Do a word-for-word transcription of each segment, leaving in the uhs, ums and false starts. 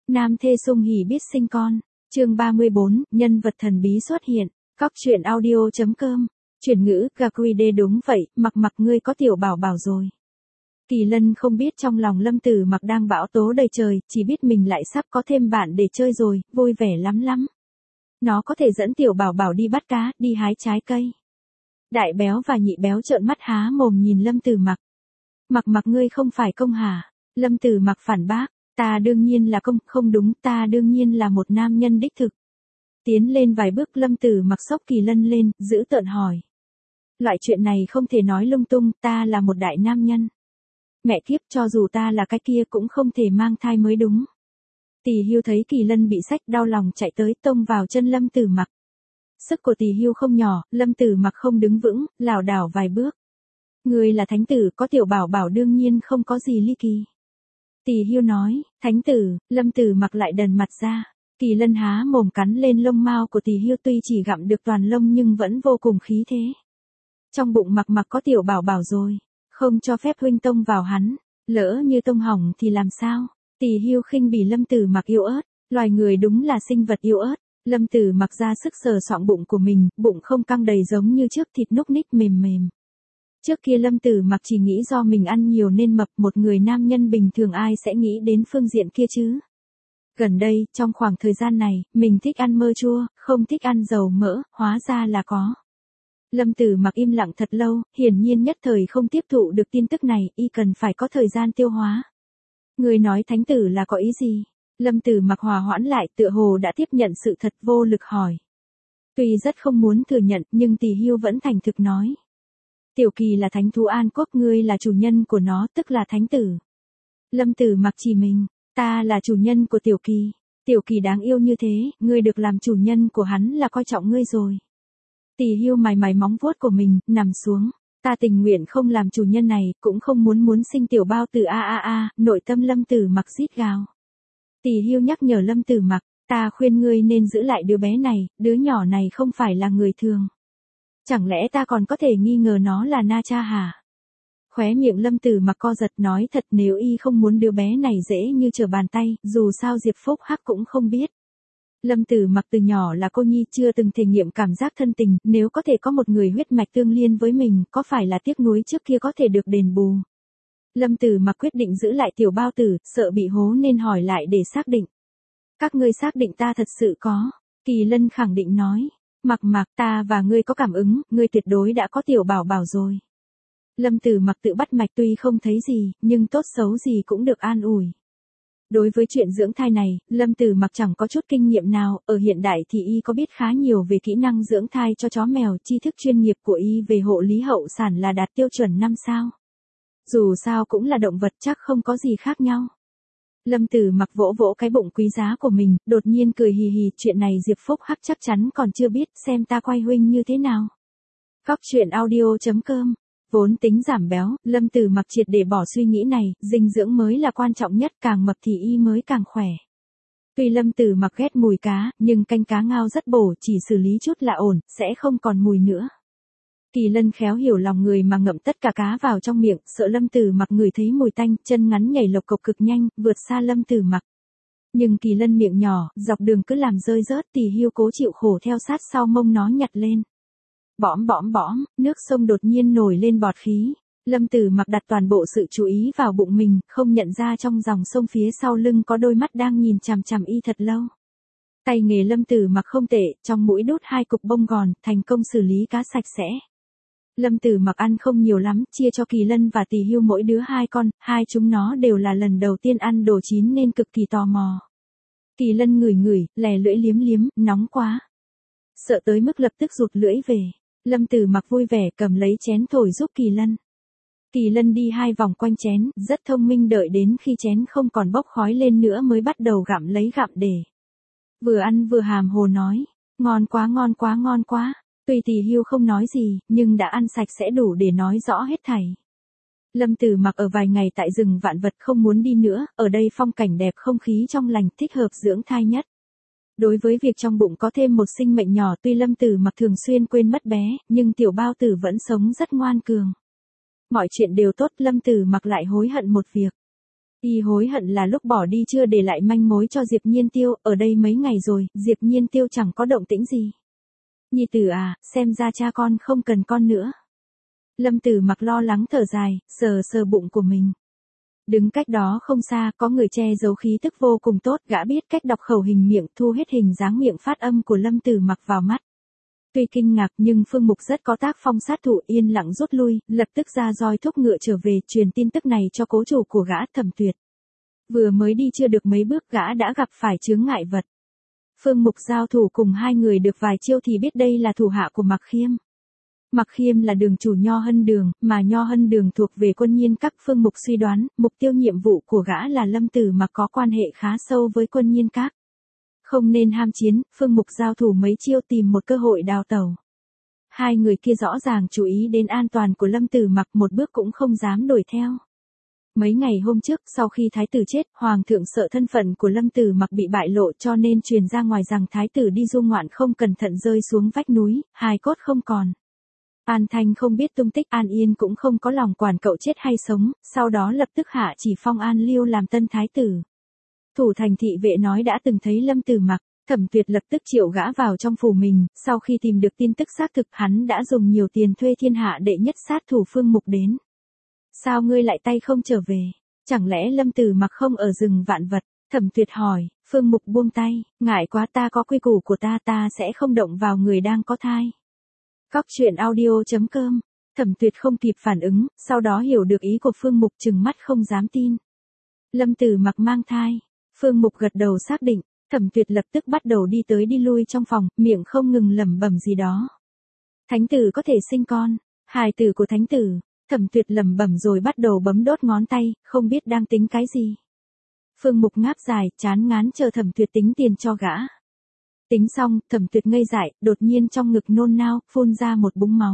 Nam thê sung hỉ biết sinh con. Chương ba mươi bốn, nhân vật thần bí xuất hiện. Cóc truyện audio chấm com. Chuyển ngữ, gà quy đê đúng vậy, Mặc Mặc ngươi có tiểu bảo bảo rồi. Kỳ Lân không biết trong lòng Lâm Tử Mặc đang bão tố đầy trời, chỉ biết mình lại sắp có thêm bạn để chơi rồi, vui vẻ lắm lắm. Nó có thể dẫn tiểu bảo bảo đi bắt cá, đi hái trái cây. Đại béo và nhị béo trợn mắt há mồm nhìn Lâm Tử Mặc. Mặc Mặc ngươi không phải công hả? Lâm Tử Mặc phản bác, ta đương nhiên là công, không đúng, ta đương nhiên là một nam nhân đích thực. Tiến lên vài bước Lâm Tử Mặc xốc Kỳ Lân lên, giữ tợn hỏi. Loại chuyện này không thể nói lung tung, ta là một đại nam nhân. Mẹ kiếp, cho dù ta là cái kia cũng không thể mang thai mới đúng. Tỳ Hưu thấy Kỳ Lân bị xách đau lòng chạy tới tông vào chân Lâm Tử Mặc. Sức của Tỳ Hưu không nhỏ, Lâm Tử Mặc không đứng vững, lảo đảo vài bước. Người là thánh tử, có tiểu bảo bảo đương nhiên không có gì ly kỳ. Tỳ Hưu nói, thánh tử, Lâm Tử Mặc lại đần mặt ra. Kỳ Lân há mồm cắn lên lông mao của Tỳ Hưu, tuy chỉ gặm được toàn lông nhưng vẫn vô cùng khí thế. Trong bụng Mặc Mặc có tiểu bảo bảo rồi, không cho phép huynh tông vào hắn, lỡ như tông hỏng thì làm sao? Tỳ Hưu khinh bỉ Lâm Tử Mặc yếu ớt, loài người đúng là sinh vật yếu ớt. Lâm Tử Mặc ra sức sờ soạng bụng của mình, bụng không căng đầy giống như trước, thịt núc ních mềm mềm. Trước kia Lâm Tử Mặc chỉ nghĩ do mình ăn nhiều nên mập, một người nam nhân bình thường ai sẽ nghĩ đến phương diện kia chứ? Gần đây, trong khoảng thời gian này, mình thích ăn mơ chua, không thích ăn dầu mỡ, hóa ra là có. Lâm Tử Mặc im lặng thật lâu, hiển nhiên nhất thời không tiếp thụ được tin tức này, y cần phải có thời gian tiêu hóa. Người nói thánh tử là có ý gì? Lâm Tử Mặc hòa hoãn lại, tựa hồ đã tiếp nhận sự thật, vô lực hỏi. Tuy rất không muốn thừa nhận, nhưng Tỳ Hưu vẫn thành thực nói. Tiểu Kỳ là thánh thú An Quốc, ngươi là chủ nhân của nó, tức là thánh tử. Lâm Tử Mặc chỉ mình, ta là chủ nhân của Tiểu Kỳ. Tiểu Kỳ đáng yêu như thế, ngươi được làm chủ nhân của hắn là coi trọng ngươi rồi. Tỳ Hưu mài mài móng vuốt của mình, nằm xuống. Ta tình nguyện không làm chủ nhân này, cũng không muốn muốn sinh tiểu bao tử a a a, nội tâm Lâm Tử Mặc rít gào. Tỳ Hưu nhắc nhở Lâm Tử Mặc, ta khuyên ngươi nên giữ lại đứa bé này, đứa nhỏ này không phải là người thường. Chẳng lẽ ta còn có thể nghi ngờ nó là Na Cha hả? Khóe miệng Lâm Tử Mặc co giật, nói thật, nếu y không muốn đứa bé này dễ như trở bàn tay, dù sao Diệp Phúc Hắc cũng không biết. Lâm Tử Mặc từ nhỏ là cô nhi, chưa từng thể nghiệm cảm giác thân tình, nếu có thể có một người huyết mạch tương liên với mình, có phải là tiếc nuối trước kia có thể được đền bù. Lâm Tử Mặc quyết định giữ lại tiểu bao tử, sợ bị hố nên hỏi lại để xác định. Các ngươi xác định ta thật sự có? Kỳ Lân khẳng định nói. Mặc Mặc, ta và ngươi có cảm ứng, ngươi tuyệt đối đã có tiểu bảo bảo rồi. Lâm Tử Mặc tự bắt mạch, tuy không thấy gì, nhưng tốt xấu gì cũng được an ủi. Đối với chuyện dưỡng thai này, Lâm Tử Mặc chẳng có chút kinh nghiệm nào, ở hiện đại thì y có biết khá nhiều về kỹ năng dưỡng thai cho chó mèo, tri thức chuyên nghiệp của y về hộ lý hậu sản là đạt tiêu chuẩn năm sao. Dù sao cũng là động vật, chắc không có gì khác nhau. Lâm Tử Mặc vỗ vỗ cái bụng quý giá của mình, đột nhiên cười hì hì, chuyện này Diệp Phúc Hắc chắc chắn còn chưa biết, xem ta quay huynh như thế nào. Cóc truyện audio chấm com. Vốn tính giảm béo, Lâm Tử Mặc triệt để bỏ suy nghĩ này, dinh dưỡng mới là quan trọng nhất, càng mập thì y mới càng khỏe. Tuy Lâm Tử Mặc ghét mùi cá, nhưng canh cá ngao rất bổ, chỉ xử lý chút là ổn, sẽ không còn mùi nữa. Kỳ Lân khéo hiểu lòng người mà ngậm tất cả cá vào trong miệng, sợ Lâm Tử Mặc ngửi thấy mùi tanh, chân ngắn nhảy lộc cộc cực nhanh, vượt xa Lâm Tử Mặc. Nhưng Kỳ Lân miệng nhỏ, dọc đường cứ làm rơi rớt, Tỳ Hưu cố chịu khổ theo sát sau mông nó nhặt lên. Bõm bõm bõm, nước sông đột nhiên nổi lên bọt khí. Lâm Tử Mặc đặt toàn bộ sự chú ý vào bụng mình, không nhận ra trong dòng sông phía sau lưng có đôi mắt đang nhìn chằm chằm y thật lâu. Tay nghề Lâm Tử Mặc không tệ, trong mũi đút hai cục bông gòn, thành công xử lý cá sạch sẽ. Lâm Tử Mặc ăn không nhiều lắm, chia cho Kỳ Lân và Tỳ Hưu mỗi đứa hai con, hai chúng nó đều là lần đầu tiên ăn đồ chín nên cực kỳ tò mò. Kỳ Lân ngửi ngửi, lè lưỡi liếm liếm, nóng quá. Sợ tới mức lập tức rụt lưỡi về. Lâm Tử Mặc vui vẻ cầm lấy chén thổi giúp Kỳ Lân. Kỳ Lân đi hai vòng quanh chén, rất thông minh, đợi đến khi chén không còn bốc khói lên nữa mới bắt đầu gặm lấy gặm để. Vừa ăn vừa hàm hồ nói, ngon quá ngon quá ngon quá. Tuy Tỳ Hưu không nói gì, nhưng đã ăn sạch sẽ đủ để nói rõ hết thảy. Lâm Tử Mặc ở vài ngày tại rừng vạn vật không muốn đi nữa, ở đây phong cảnh đẹp, không khí trong lành, thích hợp dưỡng thai nhất. Đối với việc trong bụng có thêm một sinh mệnh nhỏ, tuy Lâm Tử Mặc thường xuyên quên mất bé, nhưng tiểu bao tử vẫn sống rất ngoan cường. Mọi chuyện đều tốt, Lâm Tử Mặc lại hối hận một việc. Y hối hận là lúc bỏ đi chưa để lại manh mối cho Diệp Nhiên Tiêu, ở đây mấy ngày rồi, Diệp Nhiên Tiêu chẳng có động tĩnh gì. Nhi tử à, xem ra cha con không cần con nữa. Lâm Tử Mặc lo lắng thở dài, sờ sờ bụng của mình. Đứng cách đó không xa, có người che giấu khí tức vô cùng tốt, gã biết cách đọc khẩu hình miệng, thu hết hình dáng miệng phát âm của Lâm Tử Mặc vào mắt. Tuy kinh ngạc nhưng Phương Mục rất có tác phong sát thủ, yên lặng rút lui, lập tức ra roi thúc ngựa trở về, truyền tin tức này cho cố chủ của gã, Thẩm Tuyệt. Vừa mới đi chưa được mấy bước gã đã gặp phải chướng ngại vật. Phương Mục giao thủ cùng hai người được vài chiêu thì biết đây là thủ hạ của Mạc Khiêm. Mạc Khiêm là đường chủ Nho Hân Đường, mà Nho Hân Đường thuộc về Quân Nhiên Các. Phương Mục suy đoán, mục tiêu nhiệm vụ của gã là Lâm Tử Mặc có quan hệ khá sâu với Quân Nhiên Các. Không nên ham chiến, Phương Mục giao thủ mấy chiêu tìm một cơ hội đào tẩu. Hai người kia rõ ràng chú ý đến an toàn của Lâm Tử Mặc, một bước cũng không dám đuổi theo. Mấy ngày hôm trước, sau khi thái tử chết, hoàng thượng sợ thân phận của Lâm Tử Mặc bị bại lộ cho nên truyền ra ngoài rằng thái tử đi du ngoạn không cẩn thận rơi xuống vách núi, hài cốt không còn. An Thanh không biết tung tích, An Yên cũng không có lòng quản cậu chết hay sống, sau đó lập tức hạ chỉ phong An Liêu làm tân thái tử. Thủ thành thị vệ nói đã từng thấy Lâm Tử Mặc, Thẩm Tuyệt lập tức triệu gã vào trong phủ mình, sau khi tìm được tin tức xác thực hắn đã dùng nhiều tiền thuê thiên hạ đệ nhất sát thủ Phương Mục đến. Sao ngươi lại tay không trở về? Chẳng lẽ Lâm Tử Mặc không ở rừng vạn vật? Thẩm Tuyệt hỏi. Phương Mục buông tay, ngại quá, ta có quy củ của ta, ta sẽ không động vào người đang có thai. Cóc truyện audio chấm com. Thẩm Tuyệt không kịp phản ứng, sau đó hiểu được ý của Phương Mục, trừng mắt không dám tin. Lâm Tử Mặc mang thai. Phương Mục gật đầu xác định. Thẩm Tuyệt lập tức bắt đầu đi tới đi lui trong phòng, miệng không ngừng lẩm bẩm gì đó. Thánh tử có thể sinh con, hài tử của thánh tử. Thẩm Tuyệt lẩm bẩm rồi bắt đầu bấm đốt ngón tay, không biết đang tính cái gì. Phương Mục ngáp dài, chán ngán chờ Thẩm Tuyệt tính tiền cho gã. Tính xong, Thẩm Tuyệt ngây dại, đột nhiên trong ngực nôn nao, phun ra một búng máu.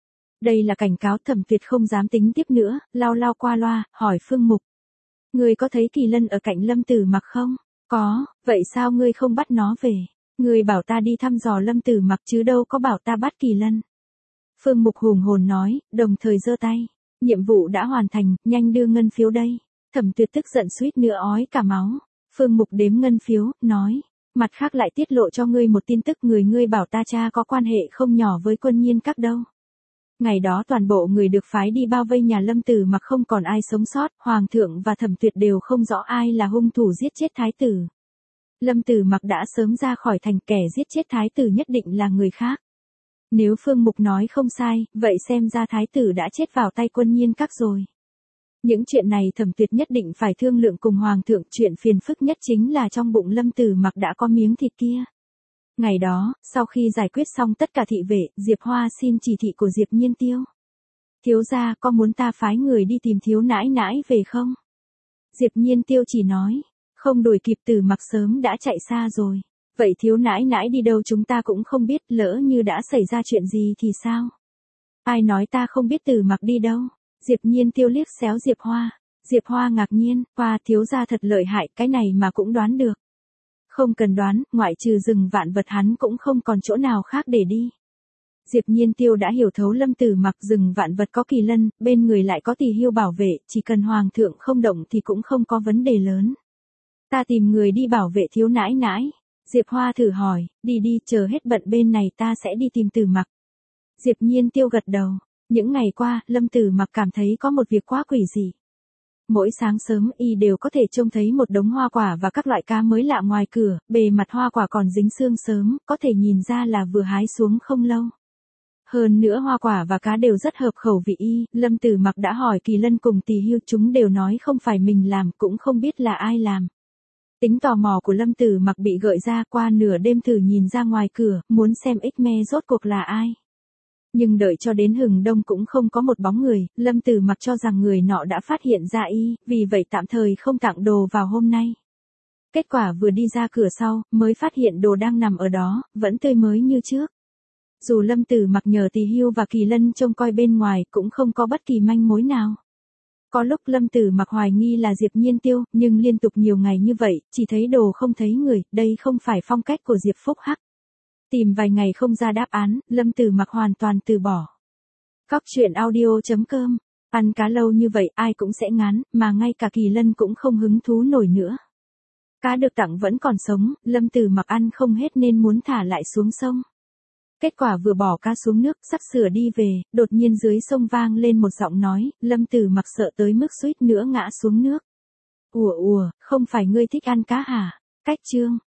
Đây là cảnh cáo. Thẩm Tuyệt không dám tính tiếp nữa, lao lao qua loa, hỏi Phương Mục. Ngươi có thấy Kỳ Lân ở cạnh Lâm Tử Mặc không? Có, vậy sao ngươi không bắt nó về? Ngươi bảo ta đi thăm dò Lâm Tử Mặc chứ đâu có bảo ta bắt Kỳ Lân. Phương Mục hùng hồn nói, đồng thời giơ tay. Nhiệm vụ đã hoàn thành, nhanh đưa ngân phiếu đây. Thẩm Tuyệt tức giận suýt nữa ói cả máu. Phương Mục đếm ngân phiếu, nói. Mặt khác lại tiết lộ cho ngươi một tin tức, người ngươi bảo ta cha có quan hệ không nhỏ với Quân Nhiên Các đâu. Ngày đó toàn bộ người được phái đi bao vây nhà Lâm Tử Mặc không còn ai sống sót, Hoàng thượng và Thẩm Tuyệt đều không rõ ai là hung thủ giết chết thái tử. Lâm Tử Mặc đã sớm ra khỏi thành, kẻ giết chết thái tử nhất định là người khác. Nếu Phương Mục nói không sai, vậy xem ra thái tử đã chết vào tay Quân Nhiên Các rồi. Những chuyện này Thẩm Tuyệt nhất định phải thương lượng cùng Hoàng thượng, chuyện phiền phức nhất chính là trong bụng Lâm Tử Mặc đã có miếng thịt kia. Ngày đó, sau khi giải quyết xong tất cả thị vệ, Diệp Hoa xin chỉ thị của Diệp Nhiên Tiêu. Thiếu gia, có muốn ta phái người đi tìm thiếu nãi nãi về không? Diệp Nhiên Tiêu chỉ nói, không đuổi kịp, Tử Mặc sớm đã chạy xa rồi. Vậy thiếu nãi nãi đi đâu chúng ta cũng không biết, lỡ như đã xảy ra chuyện gì thì sao? Ai nói ta không biết Tử Mặc đi đâu? Diệp Nhiên Tiêu liếc xéo Diệp Hoa. Diệp Hoa ngạc nhiên, hoa, thiếu gia thật lợi hại, cái này mà cũng đoán được. Không cần đoán, ngoại trừ rừng vạn vật hắn cũng không còn chỗ nào khác để đi. Diệp Nhiên Tiêu đã hiểu thấu Lâm Tử Mặc, rừng vạn vật có Kỳ Lân, bên người lại có Tỷ Hưu bảo vệ, chỉ cần Hoàng thượng không động thì cũng không có vấn đề lớn. Ta tìm người đi bảo vệ thiếu nãi nãi. Diệp Hoa thử hỏi, đi đi, chờ hết bận bên này ta sẽ đi tìm Tử Mặc. Diệp Nhiên Tiêu gật đầu. Những ngày qua, Lâm Tử Mặc cảm thấy có một việc quá quỷ dị. Mỗi sáng sớm y đều có thể trông thấy một đống hoa quả và các loại cá mới lạ ngoài cửa, bề mặt hoa quả còn dính sương sớm, có thể nhìn ra là vừa hái xuống không lâu. Hơn nữa hoa quả và cá đều rất hợp khẩu vị y, Lâm Tử Mặc đã hỏi Kỳ Lân cùng Tỷ Hưu, chúng đều nói không phải mình làm, cũng không biết là ai làm. Tính tò mò của Lâm Tử Mặc bị gợi ra, qua nửa đêm thử nhìn ra ngoài cửa, muốn xem X-me rốt cuộc là ai. Nhưng đợi cho đến hừng đông cũng không có một bóng người, Lâm Tử Mặc cho rằng người nọ đã phát hiện ra y, vì vậy tạm thời không tặng đồ vào hôm nay. Kết quả vừa đi ra cửa sau, mới phát hiện đồ đang nằm ở đó, vẫn tươi mới như trước. Dù Lâm Tử Mặc nhờ Tỷ Hưu và Kỳ Lân trông coi bên ngoài, cũng không có bất kỳ manh mối nào. Có lúc Lâm Tử Mặc hoài nghi là Diệp Nhiên Tiêu, nhưng liên tục nhiều ngày như vậy, chỉ thấy đồ không thấy người, đây không phải phong cách của Diệp Phúc Hắc. Tìm vài ngày không ra đáp án, Lâm Tử Mặc hoàn toàn từ bỏ. Cóc truyện audio chấm com Ăn cá lâu như vậy ai cũng sẽ ngán, mà ngay cả Kỳ Lân cũng không hứng thú nổi nữa. Cá được tặng vẫn còn sống, Lâm Tử Mặc ăn không hết nên muốn thả lại xuống sông. Kết quả vừa bỏ cá xuống nước, sắp sửa đi về, đột nhiên dưới sông vang lên một giọng nói, Lâm Tử Mặc sợ tới mức suýt nữa ngã xuống nước. Ủa ủa, không phải ngươi thích ăn cá hả? Cách chương